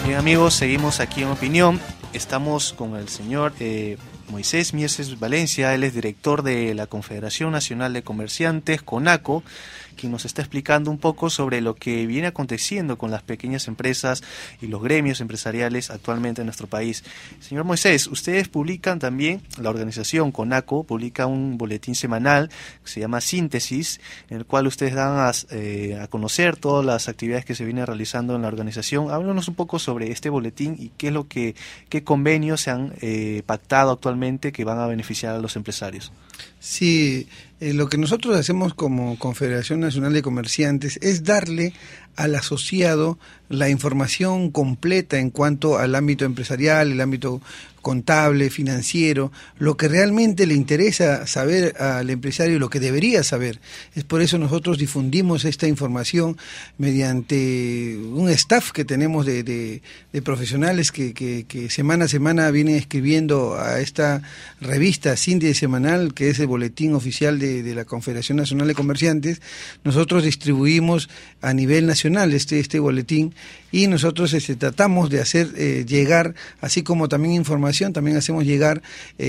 Bien amigos, seguimos aquí en Opinión. Estamos con el señor Moisés Mieses Valencia. Él es director de la Confederación Nacional de Comerciantes, CONACO, quien nos está explicando un poco sobre lo que viene aconteciendo con las pequeñas empresas y los gremios empresariales actualmente en nuestro país. Señor Moisés, ustedes publican también, la organización CONACO publica un boletín semanal que se llama Síntesis, en el cual ustedes dan a conocer todas las actividades que se vienen realizando en la organización. Háblanos un poco sobre este boletín y qué convenios se han pactado actualmente que van a beneficiar a los empresarios. Sí, lo que nosotros hacemos como Confederación Nacional de Comerciantes es darle al asociado la información completa en cuanto al ámbito empresarial, el ámbito contable, financiero, lo que realmente le interesa saber al empresario y lo que debería saber. Es por eso nosotros difundimos esta información mediante un staff que tenemos de profesionales que semana a semana vienen escribiendo a esta revista Síntesis Semanal, que es el boletín oficial de la Confederación Nacional de Comerciantes. Nosotros distribuimos a nivel nacional este boletín y nosotros tratamos de hacer llegar, así como también información, también hacemos llegar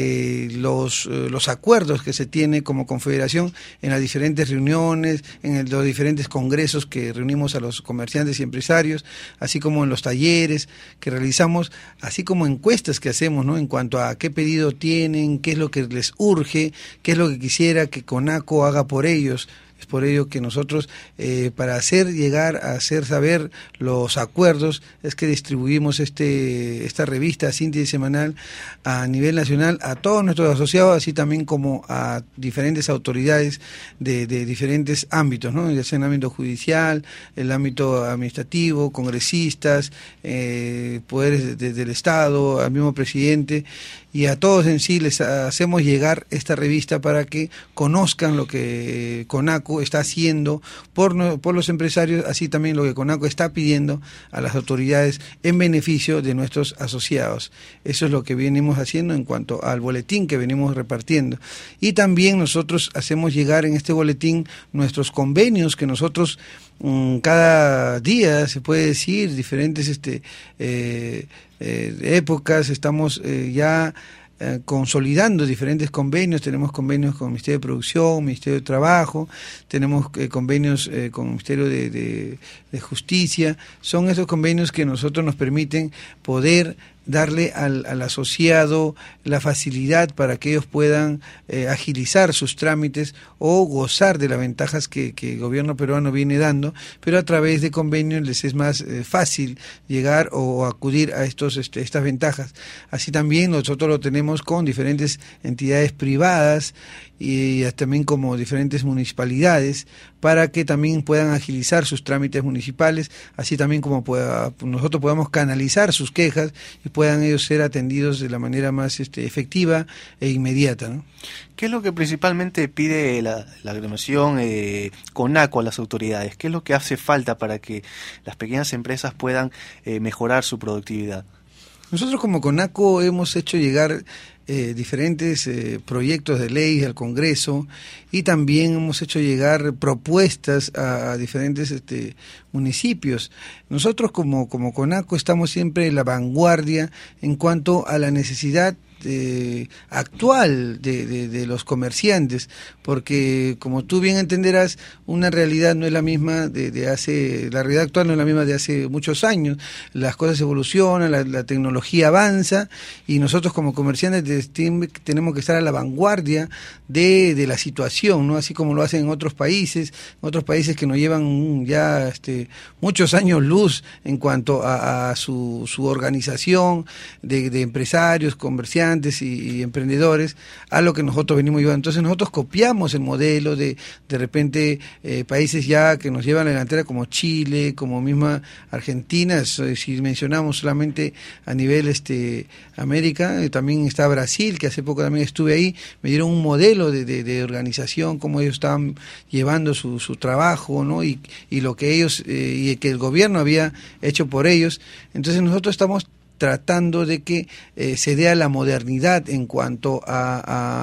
los acuerdos que se tiene como confederación en las diferentes reuniones, en los diferentes congresos que reunimos a los comerciantes y empresarios, así como en los talleres que realizamos, así como encuestas que hacemos, ¿no?, en cuanto a qué pedido tienen, qué es lo que les urge, qué es lo que quisiera que CONACO haga por ellos. Es por ello que nosotros, para hacer llegar, a hacer saber los acuerdos, es que distribuimos esta revista Síntesis Semanal a nivel nacional a todos nuestros asociados, así también como a diferentes autoridades de diferentes ámbitos, ¿no?, ya sea en el ámbito judicial, el ámbito administrativo, congresistas, poderes del Estado, al mismo presidente, y a todos en sí les hacemos llegar esta revista para que conozcan lo que CONACO está haciendo por los empresarios, así también lo que CONACO está pidiendo a las autoridades en beneficio de nuestros asociados. Eso es lo que venimos haciendo en cuanto al boletín que venimos repartiendo. Y también nosotros hacemos llegar en este boletín nuestros convenios que nosotros cada día, se puede decir, diferentes épocas, estamos ya consolidando diferentes convenios. Tenemos convenios con el Ministerio de Producción, Ministerio de Trabajo, tenemos convenios con el Ministerio de Justicia. Son esos convenios que nosotros nos permiten poder darle al asociado la facilidad para que ellos puedan agilizar sus trámites o gozar de las ventajas que el gobierno peruano viene dando, pero a través de convenios les es más fácil llegar o acudir a estas ventajas. Así también nosotros lo tenemos con diferentes entidades privadas y también como diferentes municipalidades, para que también puedan agilizar sus trámites municipales, así también como nosotros podamos canalizar sus quejas y puedan ellos ser atendidos de la manera más efectiva e inmediata, ¿no? ¿Qué es lo que principalmente pide la agremiación CONACO a las autoridades? ¿Qué es lo que hace falta para que las pequeñas empresas puedan mejorar su productividad? Nosotros como CONACO hemos hecho llegar diferentes proyectos de ley al Congreso y también hemos hecho llegar propuestas a diferentes municipios. Nosotros como CONACO estamos siempre en la vanguardia en cuanto a la necesidad actual de los comerciantes, porque como tú bien entenderás, una realidad no es la misma la realidad actual no es la misma de hace muchos años. Las cosas evolucionan, la tecnología avanza y nosotros como comerciantes tenemos que estar a la vanguardia de la situación, ¿no? Así como lo hacen en otros países que nos llevan ya muchos años luz en cuanto a su organización de empresarios, comerciantes y emprendedores, a lo que nosotros venimos llevando. Entonces nosotros copiamos el modelo de repente países ya que nos llevan a la delantera, como Chile, como misma Argentina. Si mencionamos solamente a nivel América, también está Brasil, que hace poco también estuve ahí, me dieron un modelo de organización, cómo ellos estaban llevando su trabajo, ¿no? y lo que ellos y que el gobierno había hecho por ellos. Entonces nosotros estamos tratando de que se dé a la modernidad en cuanto a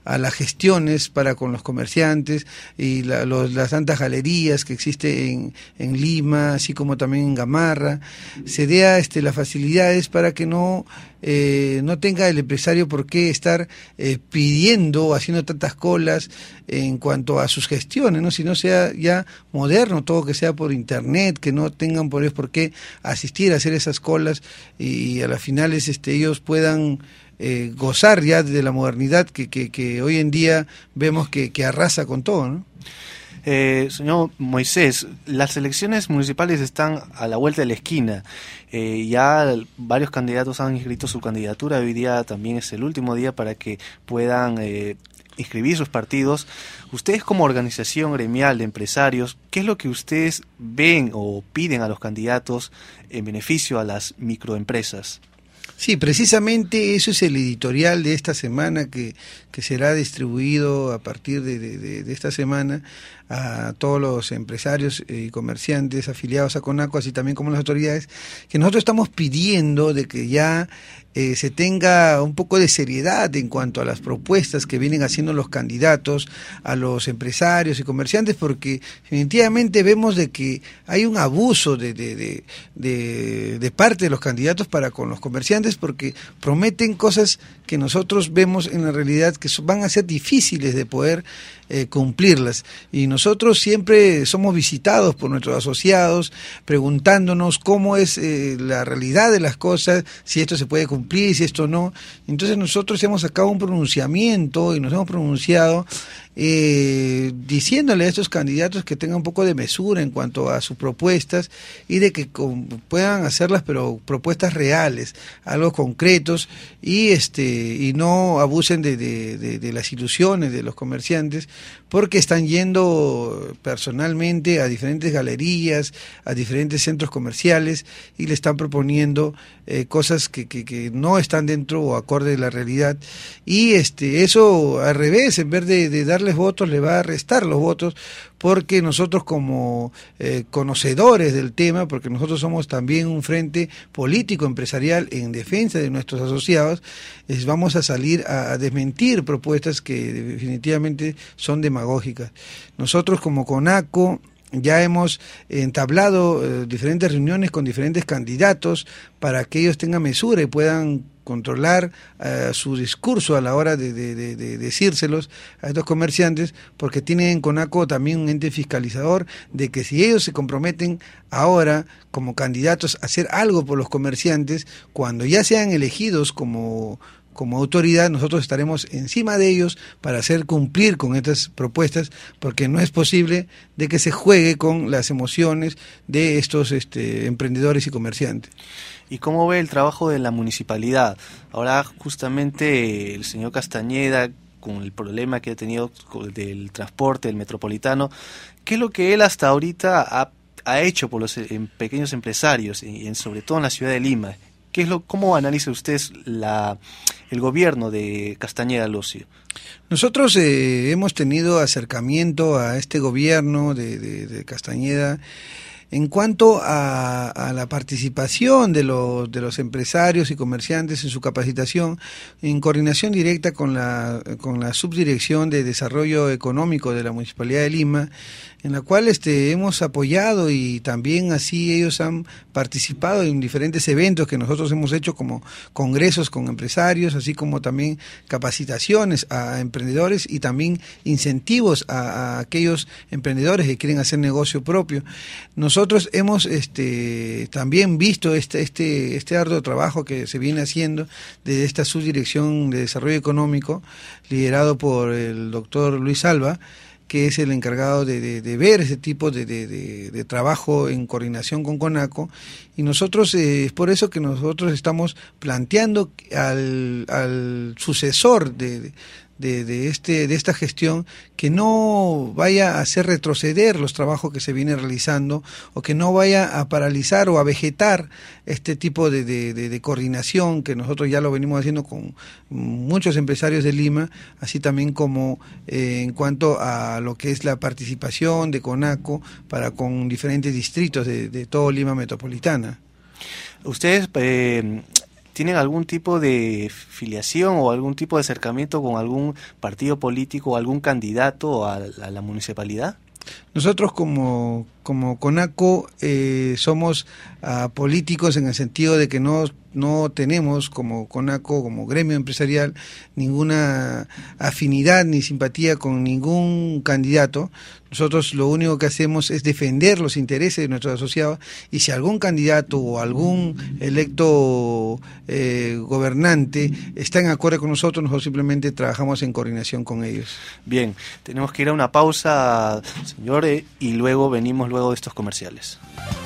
a las gestiones para con los comerciantes y las tantas galerías que existen en Lima, así como también en Gamarra, se dé las facilidades para que no tenga el empresario por qué estar pidiendo, haciendo tantas colas en cuanto a sus gestiones, ¿no? Sino sea ya moderno, todo que sea por internet, que no tengan por qué asistir a hacer esas colas y a las finales ellos puedan gozar ya de la modernidad que hoy en día vemos que arrasa con todo, ¿no? Señor Moisés, las elecciones municipales están a la vuelta de la esquina. Ya varios candidatos han inscrito su candidatura. Hoy día también es el último día para que puedan inscribir sus partidos. Ustedes, como organización gremial de empresarios, ¿qué es lo que ustedes ven o piden a los candidatos en beneficio a las microempresas? Sí, precisamente eso es el editorial de esta semana que será distribuido a partir de esta semana a todos los empresarios y comerciantes afiliados a CONACO, así también como las autoridades, que nosotros estamos pidiendo de que ya se tenga un poco de seriedad en cuanto a las propuestas que vienen haciendo los candidatos a los empresarios y comerciantes, porque definitivamente vemos de que hay un abuso de parte de los candidatos para con los comerciantes, porque prometen cosas que nosotros vemos en la realidad que van a ser difíciles de poder cumplirlas, y nosotros siempre somos visitados por nuestros asociados preguntándonos cómo es la realidad de las cosas, si esto se puede cumplir, si esto no. Entonces nosotros hemos sacado un pronunciamiento y nos hemos pronunciado diciéndole a estos candidatos que tengan un poco de mesura en cuanto a sus propuestas y de que puedan hacerlas, pero propuestas reales, algo concretos, y no abusen de las ilusiones de los comerciantes, porque están yendo personalmente a diferentes galerías, a diferentes centros comerciales, y le están proponiendo cosas que no están dentro o acorde de la realidad, y eso al revés, en vez de darles votos, le va a restar los votos, porque nosotros como conocedores del tema, porque nosotros somos también un frente político empresarial en defensa de nuestros asociados, vamos a salir a desmentir propuestas que definitivamente son demagógicas. Nosotros como CONACO ya hemos entablado diferentes reuniones con diferentes candidatos para que ellos tengan mesura y puedan controlar su discurso a la hora de decírselos a estos comerciantes, porque tienen en CONACO también un ente fiscalizador de que si ellos se comprometen ahora como candidatos a hacer algo por los comerciantes, cuando ya sean elegidos como autoridad, nosotros estaremos encima de ellos para hacer cumplir con estas propuestas, porque no es posible de que se juegue con las emociones de estos emprendedores y comerciantes. ¿Y cómo ve el trabajo de la municipalidad? Ahora justamente el señor Castañeda, con el problema que ha tenido del transporte, del metropolitano, ¿qué es lo que él hasta ahorita ha hecho por los pequeños empresarios, sobre todo en la ciudad de Lima? ¿Cómo analiza usted el gobierno de Castañeda, Lucio? Nosotros hemos tenido acercamiento a este gobierno de Castañeda en cuanto a la participación de los empresarios y comerciantes en su capacitación, en coordinación directa con la Subdirección de Desarrollo Económico de la Municipalidad de Lima, en la cual hemos apoyado, y también así ellos han participado en diferentes eventos que nosotros hemos hecho, como congresos con empresarios, así como también capacitaciones a emprendedores y también incentivos a aquellos emprendedores que quieren hacer negocio propio. Nosotros hemos también visto este arduo trabajo que se viene haciendo desde esta Subdirección de Desarrollo Económico, liderado por el doctor Luis Alba, que es el encargado de ver ese tipo de trabajo en coordinación con CONACO, y nosotros es por eso que nosotros estamos planteando al sucesor de esta gestión que no vaya a hacer retroceder los trabajos que se vienen realizando, o que no vaya a paralizar o a vegetar este tipo de coordinación que nosotros ya lo venimos haciendo con muchos empresarios de Lima, así también como en cuanto a lo que es la participación de CONACO para con diferentes distritos de todo Lima metropolitana. Ustedes ¿tienen algún tipo de filiación o algún tipo de acercamiento con algún partido político o algún candidato a la municipalidad? Nosotros como CONACO somos políticos en el sentido de que no tenemos como CONACO, como gremio empresarial, ninguna afinidad ni simpatía con ningún candidato. Nosotros lo único que hacemos es defender los intereses de nuestros asociados, y si algún candidato o algún electo gobernante está en acuerdo con nosotros simplemente trabajamos en coordinación con ellos. Bien, tenemos que ir a una pausa, señor, y luego venimos luego de estos comerciales.